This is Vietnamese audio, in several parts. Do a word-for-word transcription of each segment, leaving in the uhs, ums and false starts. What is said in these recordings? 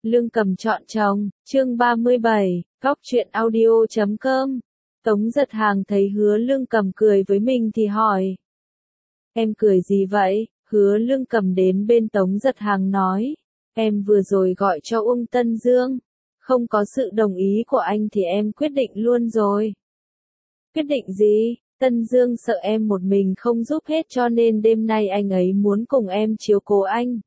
Lương Cầm chọn chồng, chương ba mươi bảy, góc truyện audio chấm com. Tống Giật Hàng thấy Hứa Lương Cầm cười với mình thì hỏi. Em cười gì vậy? Hứa Lương Cầm đến bên Tống Giật Hàng nói. Em vừa rồi gọi cho Uông Tân Dương. Không có sự đồng ý của anh thì em quyết định luôn rồi. Quyết định gì? Tân Dương sợ em một mình không giúp hết cho nên đêm nay anh ấy muốn cùng em chiếu cố anh.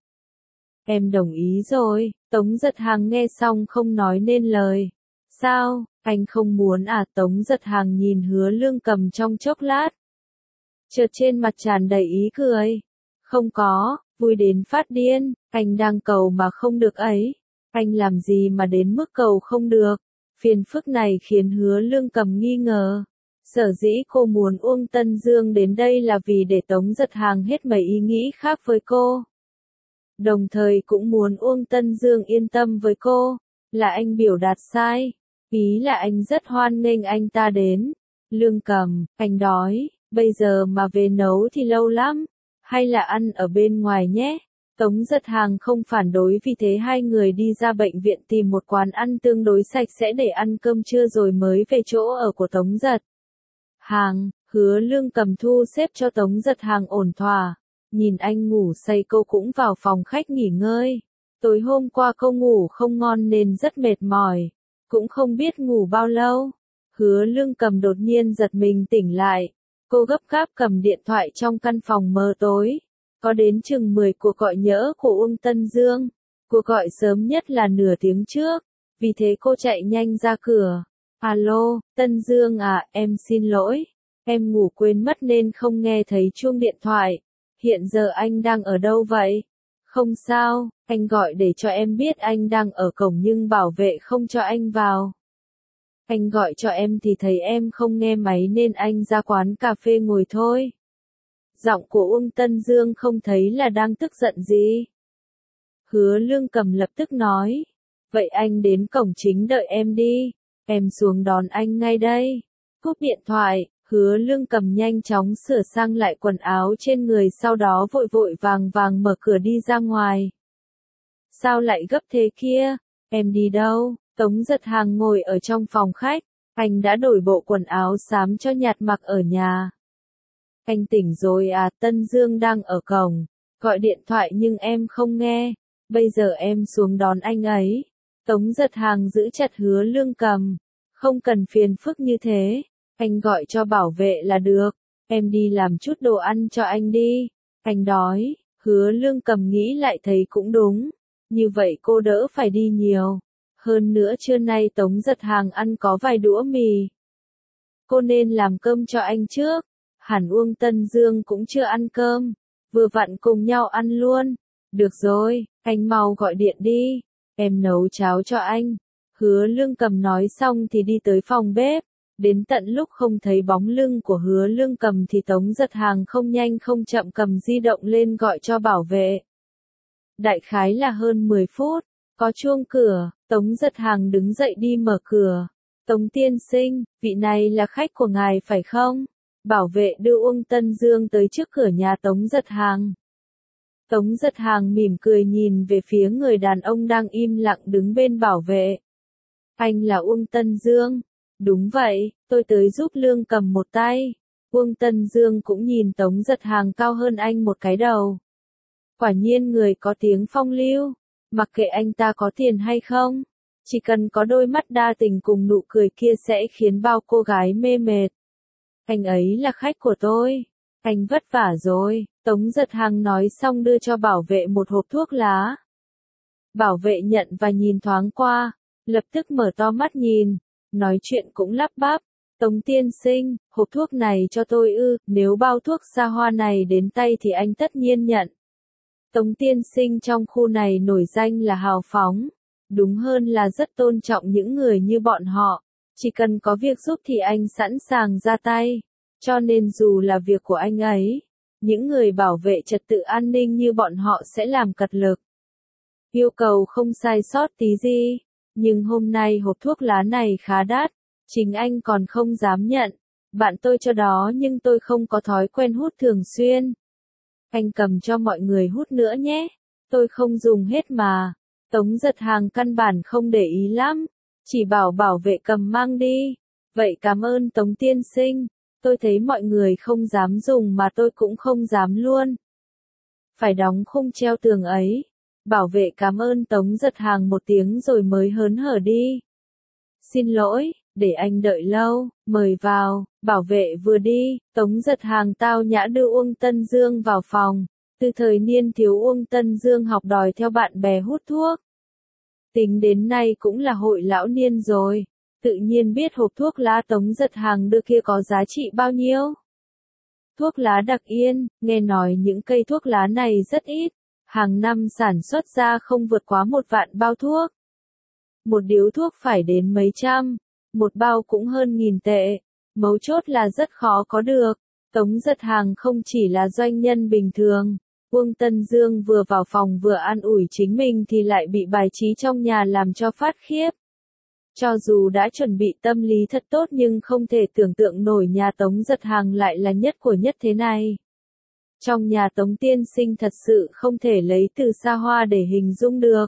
Em đồng ý rồi. Tống Giật Hàng nghe xong không nói nên lời. Sao, anh không muốn à? Tống Giật Hàng nhìn Hứa Lương Cầm trong chốc lát. Chợt trên mặt tràn đầy ý cười. Không có, vui đến phát điên, anh đang cầu mà không được ấy. Anh làm gì mà đến mức cầu không được? Phiền phức này khiến Hứa Lương Cầm nghi ngờ. Sở dĩ cô muốn Uông Tân Dương đến đây là vì để Tống Giật Hàng hết mấy ý nghĩ khác với cô. Đồng thời cũng muốn Uông Tân Dương yên tâm với cô. Là anh biểu đạt sai. Ý là anh rất hoan nghênh anh ta đến. Lương Cầm, anh đói, bây giờ mà về nấu thì lâu lắm. Hay là ăn ở bên ngoài nhé. Tống Giật Hàng không phản đối, vì thế hai người đi ra bệnh viện tìm một quán ăn tương đối sạch sẽ để ăn cơm trưa rồi mới về chỗ ở của Tống Giật Hàng. Hứa Lương Cầm thu xếp cho Tống Giật Hàng ổn thỏa. Nhìn anh ngủ say cô cũng vào phòng khách nghỉ ngơi. Tối hôm qua cô ngủ không ngon nên rất mệt mỏi. Cũng không biết ngủ bao lâu. Hứa Lương Cầm đột nhiên giật mình tỉnh lại. Cô gấp gáp cầm điện thoại trong căn phòng mờ tối. Có đến chừng mười cuộc gọi nhỡ của Uông Tân Dương. Cuộc gọi sớm nhất là nửa tiếng trước. Vì thế cô chạy nhanh ra cửa. Alo, Tân Dương à, em xin lỗi. Em ngủ quên mất nên không nghe thấy chuông điện thoại. Hiện giờ anh đang ở đâu vậy? Không sao, anh gọi để cho em biết anh đang ở cổng nhưng bảo vệ không cho anh vào. Anh gọi cho em thì thấy em không nghe máy nên anh ra quán cà phê ngồi thôi. Giọng của Uông Tân Dương không thấy là đang tức giận gì. Hứa Lương Cầm lập tức nói. Vậy anh đến cổng chính đợi em đi. Em xuống đón anh ngay đây. Cúp điện thoại. Hứa Lương Cầm nhanh chóng sửa sang lại quần áo trên người, sau đó vội vội vàng vàng mở cửa đi ra ngoài. Sao lại gấp thế kia? Em đi đâu? Tống Giật Hàng ngồi ở trong phòng khách. Anh đã đổi bộ quần áo xám cho nhạt mặc ở nhà. Anh tỉnh rồi à? Tân Dương đang ở cổng. Gọi điện thoại nhưng em không nghe. Bây giờ em xuống đón anh ấy. Tống Giật Hàng giữ chặt Hứa Lương Cầm. Không cần phiền phức như thế. Anh gọi cho bảo vệ là được. Em đi làm chút đồ ăn cho anh đi. Anh đói. Hứa Lương Cầm nghĩ lại thấy cũng đúng. Như vậy cô đỡ phải đi nhiều. Hơn nữa trưa nay Tống Giật Hàng ăn có vài đũa mì. Cô nên làm cơm cho anh trước. Hẳn Uông Tân Dương cũng chưa ăn cơm. Vừa vặn cùng nhau ăn luôn. Được rồi, anh mau gọi điện đi. Em nấu cháo cho anh. Hứa Lương Cầm nói xong thì đi tới phòng bếp. Đến tận lúc không thấy bóng lưng của Hứa Lương Cầm thì Tống Giật Hàng không nhanh không chậm cầm di động lên gọi cho bảo vệ. Đại khái là hơn mười phút, có chuông cửa, Tống Giật Hàng đứng dậy đi mở cửa. Tống tiên sinh, vị này là khách của ngài phải không? Bảo vệ đưa Uông Tân Dương tới trước cửa nhà Tống Giật Hàng. Tống Giật Hàng mỉm cười nhìn về phía người đàn ông đang im lặng đứng bên bảo vệ. Anh là Uông Tân Dương. Đúng vậy, tôi tới giúp Lương Cầm một tay. Uông Tân Dương cũng nhìn Tống Giật Hàng cao hơn anh một cái đầu. Quả nhiên người có tiếng phong lưu. Mặc kệ anh ta có tiền hay không. Chỉ cần có đôi mắt đa tình cùng nụ cười kia sẽ khiến bao cô gái mê mệt. Anh ấy là khách của tôi. Anh vất vả rồi. Tống Giật Hàng nói xong đưa cho bảo vệ một hộp thuốc lá. Bảo vệ nhận và nhìn thoáng qua. Lập tức mở to mắt nhìn. Nói chuyện cũng lắp bắp. Tống tiên sinh, hộp thuốc này cho tôi ư? Nếu bao thuốc xa hoa này đến tay thì anh tất nhiên nhận. Tống tiên sinh trong khu này nổi danh là hào phóng. Đúng hơn là rất tôn trọng những người như bọn họ. Chỉ cần có việc giúp thì anh sẵn sàng ra tay. Cho nên dù là việc của anh ấy, những người bảo vệ trật tự an ninh như bọn họ sẽ làm cật lực. Yêu cầu không sai sót tí gì. Nhưng hôm nay hộp thuốc lá này khá đắt. Chính anh còn không dám nhận. Bạn tôi cho đó nhưng tôi không có thói quen hút thường xuyên. Anh cầm cho mọi người hút nữa nhé. Tôi không dùng hết mà. Tống Giật Hàng căn bản không để ý lắm, chỉ bảo bảo vệ cầm mang đi. Vậy cảm ơn Tống tiên sinh, tôi thấy mọi người không dám dùng mà tôi cũng không dám luôn. Phải đóng khung treo tường ấy. Bảo vệ cảm ơn Tống Giật Hàng một tiếng rồi mới hớn hở đi. Xin lỗi, để anh đợi lâu, mời vào. Bảo vệ vừa đi, Tống Giật Hàng tao nhã đưa Uông Tân Dương vào phòng. Từ thời niên thiếu Uông Tân Dương học đòi theo bạn bè hút thuốc. Tính đến nay cũng là hội lão niên rồi, tự nhiên biết hộp thuốc lá Tống Giật Hàng đưa kia có giá trị bao nhiêu. Thuốc lá Đặc Yên, nghe nói những cây thuốc lá này rất ít, hàng năm sản xuất ra không vượt quá một vạn bao thuốc. Một điếu thuốc phải đến mấy trăm, một bao cũng hơn nghìn tệ, mấu chốt là rất khó có được. Tống Giật Hàng không chỉ là doanh nhân bình thường. Uông Tân Dương vừa vào phòng vừa an ủi chính mình thì lại bị bài trí trong nhà làm cho phát khiếp. Cho dù đã chuẩn bị tâm lý thật tốt nhưng không thể tưởng tượng nổi nhà Tống Giật Hàng lại là nhất của nhất thế này. Trong nhà Tống tiên sinh thật sự không thể lấy từ xa hoa để hình dung được.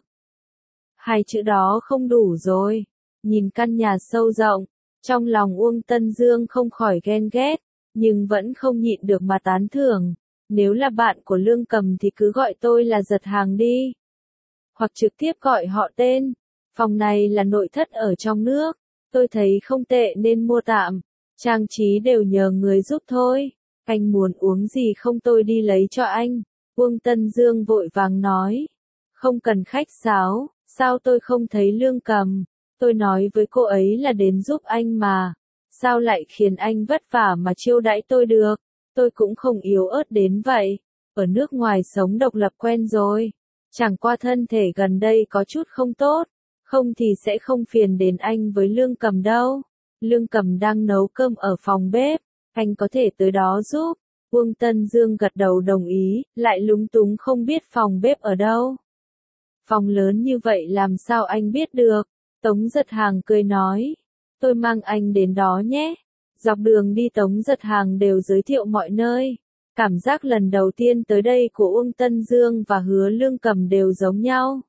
Hai chữ đó không đủ rồi. Nhìn căn nhà sâu rộng, trong lòng Uông Tân Dương không khỏi ghen ghét, nhưng vẫn không nhịn được mà tán thưởng. Nếu là bạn của Lương Cầm thì cứ gọi tôi là Giật Hàng đi. Hoặc trực tiếp gọi họ tên. Phòng này là nội thất ở trong nước. Tôi thấy không tệ nên mua tạm. Trang trí đều nhờ người giúp thôi. Anh muốn uống gì không tôi đi lấy cho anh. Uông Tân Dương vội vàng nói. Không cần khách sáo, sao tôi không thấy Lương Cầm. Tôi nói với cô ấy là đến giúp anh mà. Sao lại khiến anh vất vả mà chiêu đãi tôi được. Tôi cũng không yếu ớt đến vậy. Ở nước ngoài sống độc lập quen rồi. Chẳng qua thân thể gần đây có chút không tốt. Không thì sẽ không phiền đến anh với Lương Cầm đâu. Lương Cầm đang nấu cơm ở phòng bếp. Anh có thể tới đó giúp. Uông Tân Dương gật đầu đồng ý, lại lúng túng không biết phòng bếp ở đâu. Phòng lớn như vậy làm sao anh biết được. Tống Giật Hàng cười nói. Tôi mang anh đến đó nhé. Dọc đường đi Tống Giật Hàng đều giới thiệu mọi nơi. Cảm giác lần đầu tiên tới đây của Uông Tân Dương và Hứa Lương Cầm đều giống nhau.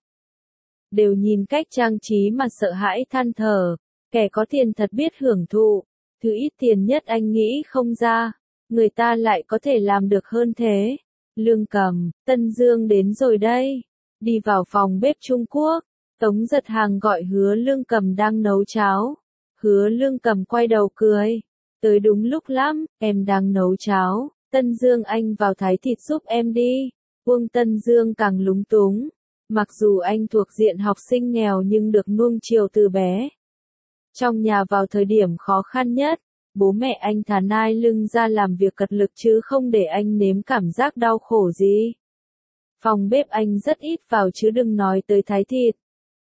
Đều nhìn cách trang trí mà sợ hãi than thở. Kẻ có tiền thật biết hưởng thụ. Thứ ít tiền nhất anh nghĩ không ra. Người ta lại có thể làm được hơn thế. Lương Cầm, Tân Dương đến rồi đây. Đi vào phòng bếp Trung Quốc. Tống Giật Hàng gọi Hứa Lương Cầm đang nấu cháo. Hứa Lương Cầm quay đầu cười. Tới đúng lúc lắm, em đang nấu cháo. Tân Dương anh vào thái thịt giúp em đi. Uông Tân Dương càng lúng túng. Mặc dù anh thuộc diện học sinh nghèo nhưng được nuông chiều từ bé. Trong nhà vào thời điểm khó khăn nhất, bố mẹ anh thà nai lưng ra làm việc cật lực chứ không để anh nếm cảm giác đau khổ gì. Phòng bếp anh rất ít vào chứ đừng nói tới thái thịt.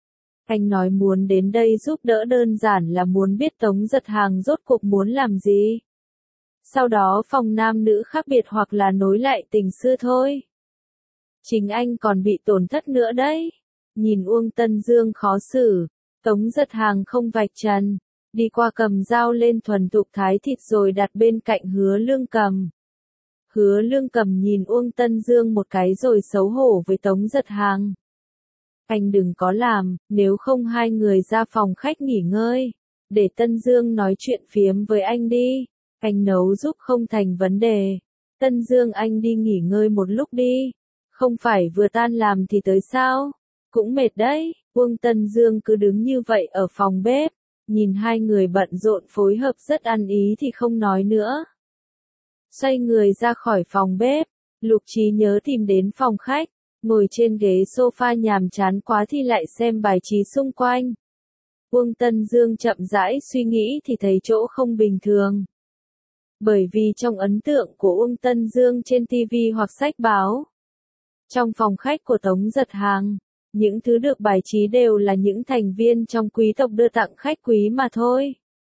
Anh nói muốn đến đây giúp đỡ đơn giản là muốn biết Tống Giật Hàng rốt cuộc muốn làm gì. Sau đó phòng nam nữ khác biệt hoặc là nối lại tình xưa thôi. Chính anh còn bị tổn thất nữa đấy. Nhìn Uông Tân Dương khó xử, Tống Giật Hàng không vạch trần, đi qua cầm dao lên thuần thục thái thịt rồi đặt bên cạnh Hứa Lương Cầm. Hứa Lương Cầm nhìn Uông Tân Dương một cái rồi xấu hổ với Tống Giật Hàng. Anh đừng có làm, nếu không hai người ra phòng khách nghỉ ngơi. Để Tân Dương nói chuyện phiếm với anh đi. Anh nấu giúp không thành vấn đề. Tân Dương anh đi nghỉ ngơi một lúc đi. Không phải vừa tan làm thì tới sao? Cũng mệt đấy. Uông Tân Dương cứ đứng như vậy ở phòng bếp. Nhìn hai người bận rộn phối hợp rất ăn ý thì không nói nữa. Xoay người ra khỏi phòng bếp. Lục Trí Nhớ tìm đến phòng khách. Ngồi trên ghế sofa nhàm chán quá thì lại xem bài trí xung quanh. Uông Tân Dương chậm rãi suy nghĩ thì thấy chỗ không bình thường. Bởi vì trong ấn tượng của Uông Tân Dương trên ti vi hoặc sách báo, trong phòng khách của Tống Giật Hàng, những thứ được bài trí đều là những thành viên trong quý tộc đưa tặng khách quý mà thôi.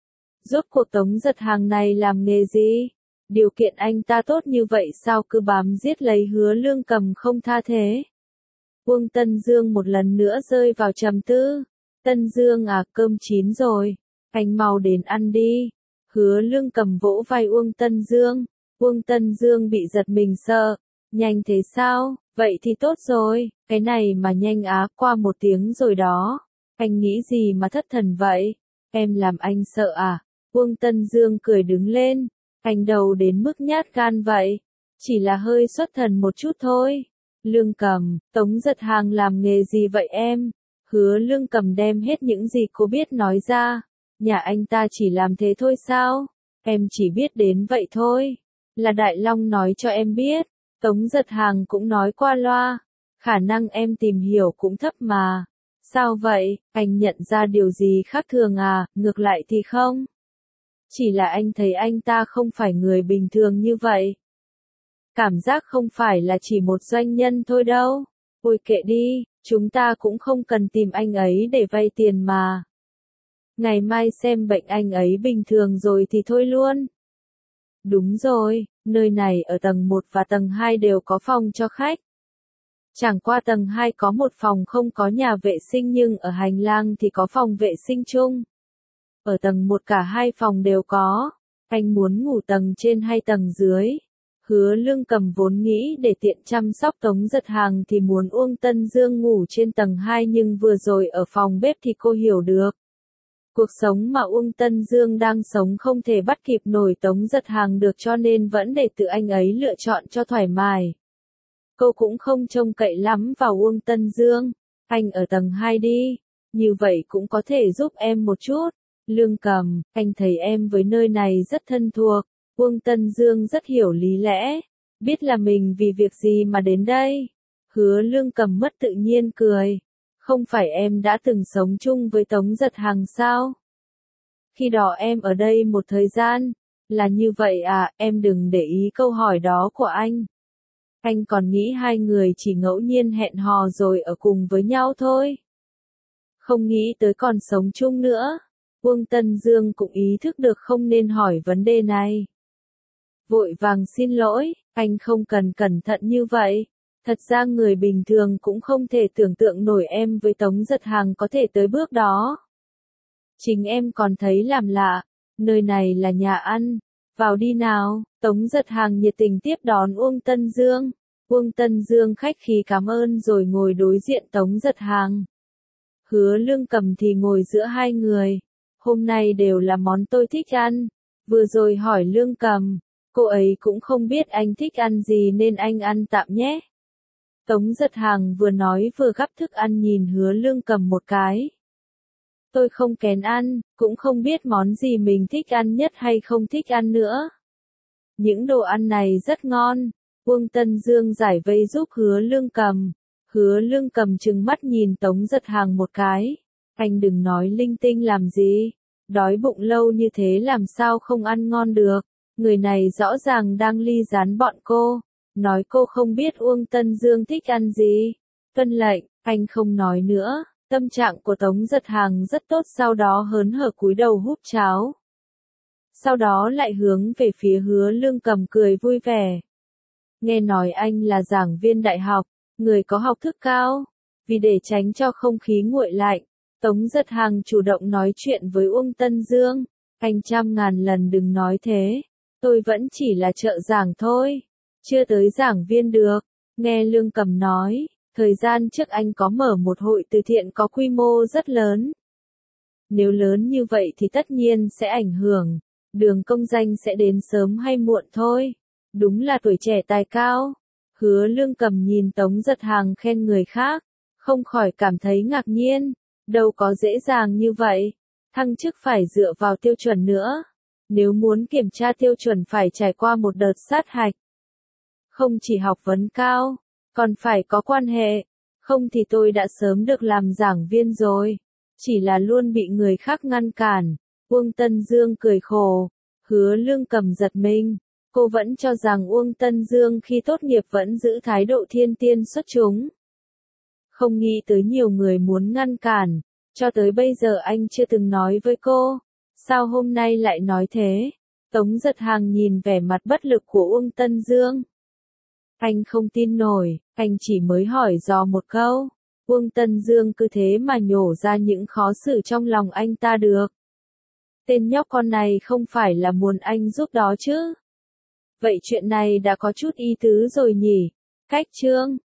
Rốt cuộc Tống Giật Hàng này làm nghề gì? Điều kiện anh ta tốt như vậy sao cứ bám giết lấy Hứa Lương Cầm không tha thế? Uông Tân Dương một lần nữa rơi vào trầm tư. Tân Dương à, cơm chín rồi. Anh mau đến ăn đi. Hứa Lương Cầm vỗ vai Uông Tân Dương. Uông Tân Dương bị giật mình sợ. Nhanh thế sao? Vậy thì tốt rồi, cái này mà nhanh á, qua một tiếng rồi đó. Anh nghĩ gì mà thất thần vậy? Em làm anh sợ à? Uông Tân Dương cười đứng lên. Anh đâu đến mức nhát gan vậy. Chỉ là hơi xuất thần một chút thôi. Lương Cầm, Tống Giật Hàng làm nghề gì vậy em? Hứa Lương Cầm đem hết những gì cô biết nói ra. Nhà anh ta chỉ làm thế thôi sao? Em chỉ biết đến vậy thôi. Là Đại Long nói cho em biết. Tống Giật Hàng cũng nói qua loa. Khả năng em tìm hiểu cũng thấp mà. Sao vậy, anh nhận ra điều gì khác thường à, ngược lại thì không? Chỉ là anh thấy anh ta không phải người bình thường như vậy. Cảm giác không phải là chỉ một doanh nhân thôi đâu. Ôi kệ đi, chúng ta cũng không cần tìm anh ấy để vay tiền mà. Ngày mai xem bệnh anh ấy bình thường rồi thì thôi luôn. Đúng rồi, nơi này ở tầng một và tầng hai đều có phòng cho khách. Chẳng qua tầng hai có một phòng không có nhà vệ sinh nhưng ở hành lang thì có phòng vệ sinh chung. Ở tầng một cả hai phòng đều có. Anh muốn ngủ tầng trên hay tầng dưới? Hứa Lương Cầm vốn nghĩ để tiện chăm sóc Tống Giật Hàng thì muốn Uông Tân Dương ngủ trên tầng hai nhưng vừa rồi ở phòng bếp thì cô hiểu được. Cuộc sống mà Uông Tân Dương đang sống không thể bắt kịp nổi Tống Giật Hàng được cho nên vẫn để tự anh ấy lựa chọn cho thoải mái. Cô cũng không trông cậy lắm vào Uông Tân Dương. Anh ở tầng hai đi. Như vậy cũng có thể giúp em một chút. Lương Cầm, anh thấy em với nơi này rất thân thuộc. Uông Tân Dương rất hiểu lý lẽ. Biết là mình vì việc gì mà đến đây. Hứa Lương Cầm mất tự nhiên cười. Không phải em đã từng sống chung với Tống Giật Hàng sao? Khi đó em ở đây một thời gian. Là như vậy à, em đừng để ý câu hỏi đó của anh. Anh còn nghĩ hai người chỉ ngẫu nhiên hẹn hò rồi ở cùng với nhau thôi. Không nghĩ tới còn sống chung nữa. Uông Tân Dương cũng ý thức được không nên hỏi vấn đề này. Vội vàng xin lỗi, anh không cần cẩn thận như vậy. Thật ra người bình thường cũng không thể tưởng tượng nổi em với Tống Giật Hàng có thể tới bước đó. Chính em còn thấy làm lạ. Nơi này là nhà ăn. Vào đi nào. Tống Giật Hàng nhiệt tình tiếp đón Uông Tân Dương. Uông Tân Dương khách khí cảm ơn rồi ngồi đối diện Tống Giật Hàng. Hứa Lương Cầm thì ngồi giữa hai người. Hôm nay đều là món tôi thích ăn. Vừa rồi hỏi Lương Cầm. Cô ấy cũng không biết anh thích ăn gì nên anh ăn tạm nhé. Tống Giật Hàng vừa nói vừa gắp thức ăn nhìn Hứa Lương Cầm một cái. Tôi không kén ăn, cũng không biết món gì mình thích ăn nhất hay không thích ăn nữa. Những đồ ăn này rất ngon. Uông Tân Dương giải vây giúp Hứa Lương Cầm. Hứa Lương Cầm trừng mắt nhìn Tống Giật Hàng một cái. Anh đừng nói linh tinh làm gì. Đói bụng lâu như thế làm sao không ăn ngon được. Người này rõ ràng đang ly gián bọn cô. Nói cô không biết Uông Tân Dương thích ăn gì. Tuân lệnh, anh không nói nữa. Tâm trạng của Tống Giật Hàng rất tốt sau đó hớn hở cúi đầu húp cháo. Sau đó lại hướng về phía Hứa Lương Cầm cười vui vẻ. Nghe nói anh là giảng viên đại học, người có học thức cao. Vì để tránh cho không khí nguội lạnh, Tống Giật Hàng chủ động nói chuyện với Uông Tân Dương. Anh trăm ngàn lần đừng nói thế. Tôi vẫn chỉ là trợ giảng thôi. Chưa tới giảng viên được. Nghe Lương Cầm nói, thời gian trước anh có mở một hội từ thiện có quy mô rất lớn. Nếu lớn như vậy thì tất nhiên sẽ ảnh hưởng. Đường công danh sẽ đến sớm hay muộn thôi. Đúng là tuổi trẻ tài cao. Hứa Lương Cầm nhìn Tống Giật Hàng khen người khác. Không khỏi cảm thấy ngạc nhiên. Đâu có dễ dàng như vậy. Thăng chức phải dựa vào tiêu chuẩn nữa. Nếu muốn kiểm tra tiêu chuẩn phải trải qua một đợt sát hạch. Không chỉ học vấn cao, còn phải có quan hệ. Không thì tôi đã sớm được làm giảng viên rồi. Chỉ là luôn bị người khác ngăn cản. Uông Tân Dương cười khổ. Hứa Lương Cầm giật mình. Cô vẫn cho rằng Uông Tân Dương khi tốt nghiệp vẫn giữ thái độ thiên tiên xuất chúng. Không nghĩ tới nhiều người muốn ngăn cản. Cho tới bây giờ anh chưa từng nói với cô. Sao hôm nay lại nói thế? Tống Giật Hàng nhìn vẻ mặt bất lực của Uông Tân Dương. Anh không tin nổi, anh chỉ mới hỏi dò một câu. Uông Tân Dương cứ thế mà nhổ ra những khó xử trong lòng anh ta được. Tên nhóc con này không phải là muốn anh giúp đó chứ? Vậy chuyện này đã có chút ý tứ rồi nhỉ? Cách chương